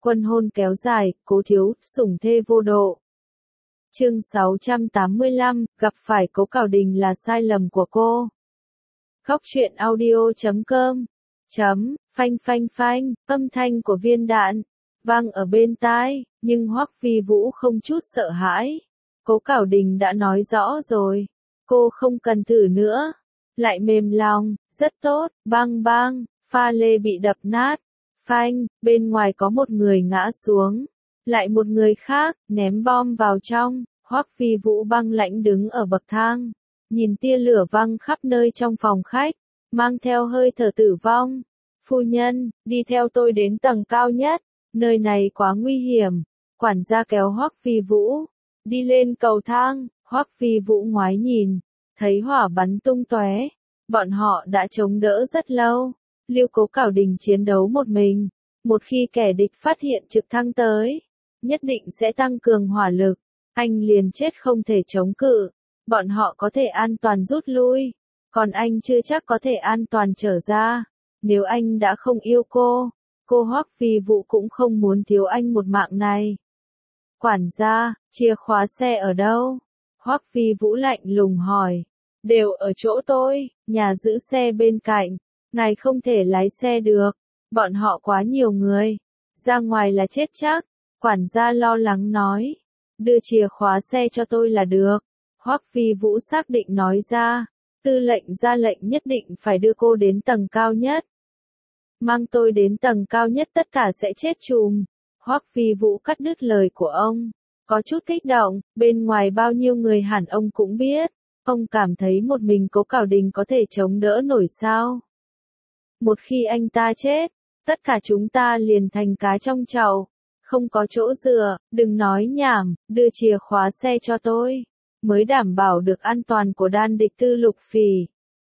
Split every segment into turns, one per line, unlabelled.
Quân hôn kéo dài, Cố Thiếu, sủng thê vô độ. Chương 685, gặp phải Cố Cảo Đình là sai lầm của cô. Góc truyện audio.com phanh phanh phanh, âm thanh của viên đạn vang ở bên tai, nhưng Hoắc Phi Vũ không chút sợ hãi. Cố Cảo Đình đã nói rõ rồi, cô không cần thử nữa. Lại mềm lòng, rất tốt, bang bang, pha lê bị đập nát. Phanh, bên ngoài có một người ngã xuống. Lại một người khác, ném bom vào trong. Hoắc Phi Vũ băng lãnh đứng ở bậc thang. Nhìn tia lửa văng khắp nơi trong phòng khách. Mang theo hơi thở tử vong. Phu nhân, đi theo tôi đến tầng cao nhất. Nơi này quá nguy hiểm. Quản gia kéo Hoắc Phi Vũ. Đi lên cầu thang. Hoắc Phi Vũ ngoái nhìn. Thấy hỏa bắn tung tóe. Bọn họ đã chống đỡ rất lâu. Lưu Cố Cảo Đình chiến đấu một mình. Một khi kẻ địch phát hiện trực thăng tới, nhất định sẽ tăng cường hỏa lực. Anh liền chết không thể chống cự. Bọn họ có thể an toàn rút lui. Còn anh chưa chắc có thể an toàn trở ra. Nếu anh đã không yêu cô Hoắc Phi Vũ cũng không muốn thiếu anh một mạng này. Quản gia, chìa khóa xe ở đâu? Hoắc Phi Vũ lạnh lùng hỏi. Đều ở chỗ tôi, nhà giữ xe bên cạnh. Ngài không thể lái xe được. Bọn họ quá nhiều người. Ra ngoài là chết chắc. Quản gia lo lắng nói. Đưa chìa khóa xe cho tôi là được. Hoắc Phi Vũ xác định nói ra. Tư lệnh ra lệnh nhất định phải đưa cô đến tầng cao nhất. Mang tôi đến tầng cao nhất tất cả sẽ chết chùm. Hoắc Phi Vũ cắt đứt lời của ông. Có chút kích động, bên ngoài bao nhiêu người hẳn ông cũng biết. Ông cảm thấy một mình Cố Cảo Đình có thể chống đỡ nổi sao? Một khi anh ta chết, tất cả chúng ta liền thành cá trong chậu. Không có chỗ dựa, đừng nói nhảm, đưa chìa khóa xe cho tôi. Mới đảm bảo được an toàn của đan địch tư Lục Phỉ.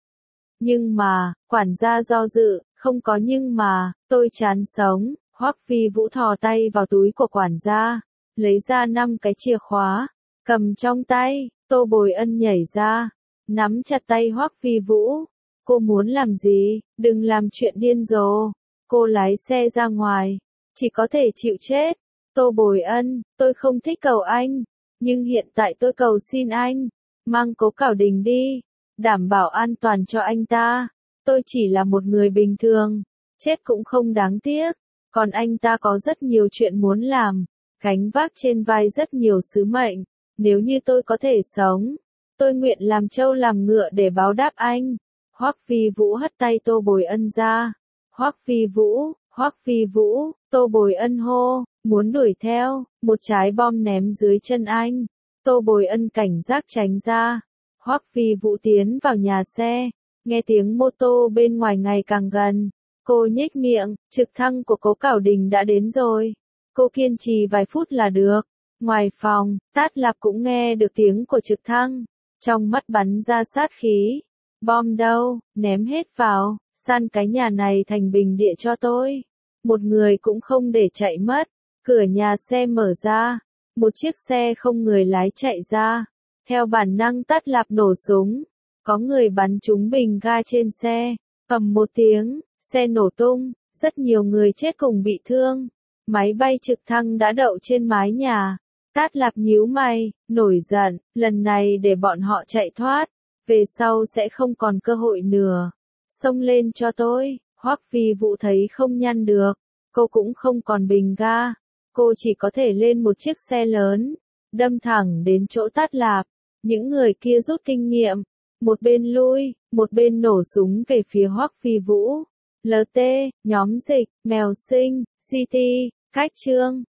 Nhưng mà, quản gia do dự, không có nhưng mà, tôi chán sống. Hoắc Phi Vũ thò tay vào túi của quản gia, lấy ra 5 cái chìa khóa, cầm trong tay. Tô Bồi Ân nhảy ra, nắm chặt tay Hoắc Phi Vũ. Cô muốn làm gì? Đừng làm chuyện điên rồ. Cô lái xe ra ngoài, chỉ có thể chịu chết. Tô Bồi Ân, tôi không thích cầu anh, nhưng hiện tại tôi cầu xin anh, mang Cố Cảo Đình đi, đảm bảo an toàn cho anh ta. Tôi chỉ là một người bình thường, chết cũng không đáng tiếc, còn anh ta có rất nhiều chuyện muốn làm, gánh vác trên vai rất nhiều sứ mệnh. Nếu như tôi có thể sống, tôi nguyện làm trâu làm ngựa để báo đáp anh. Hoắc Phi Vũ hất tay Tô Bồi Ân ra. Hoắc Phi Vũ, Tô Bồi Ân hô, muốn đuổi theo, một trái bom ném dưới chân anh. Tô Bồi Ân cảnh giác tránh ra. Hoắc Phi Vũ tiến vào nhà xe, nghe tiếng mô tô bên ngoài ngày càng gần. Cô nhếch miệng, trực thăng của Cố Cảo Đình đã đến rồi. Cô kiên trì vài phút là được. Ngoài phòng, Tát Lạp cũng nghe được tiếng của trực thăng. Trong mắt bắn ra sát khí. Bom đâu, ném hết vào, san cái nhà này thành bình địa cho tôi. Một người cũng không để chạy mất. Cửa nhà xe mở ra. Một chiếc xe không người lái chạy ra. Theo bản năng Tát Lạp nổ súng. Có người bắn trúng bình ga trên xe. Ầm một tiếng, xe nổ tung. Rất nhiều người chết cùng bị thương. Máy bay trực thăng đã đậu trên mái nhà. Tát Lạp nhíu mày, nổi giận, lần này để bọn họ chạy thoát, về sau sẽ không còn cơ hội nữa. Xông lên cho tôi. Hoắc Phi Vũ thấy không nhăn được, cô cũng không còn bình ga, cô chỉ có thể lên một chiếc xe lớn, đâm thẳng đến chỗ Tát Lạp. Những người kia rút kinh nghiệm, một bên lui, một bên nổ súng về phía Hoắc Phi Vũ. LT, nhóm dịch, mèo sinh, CT, cách trương.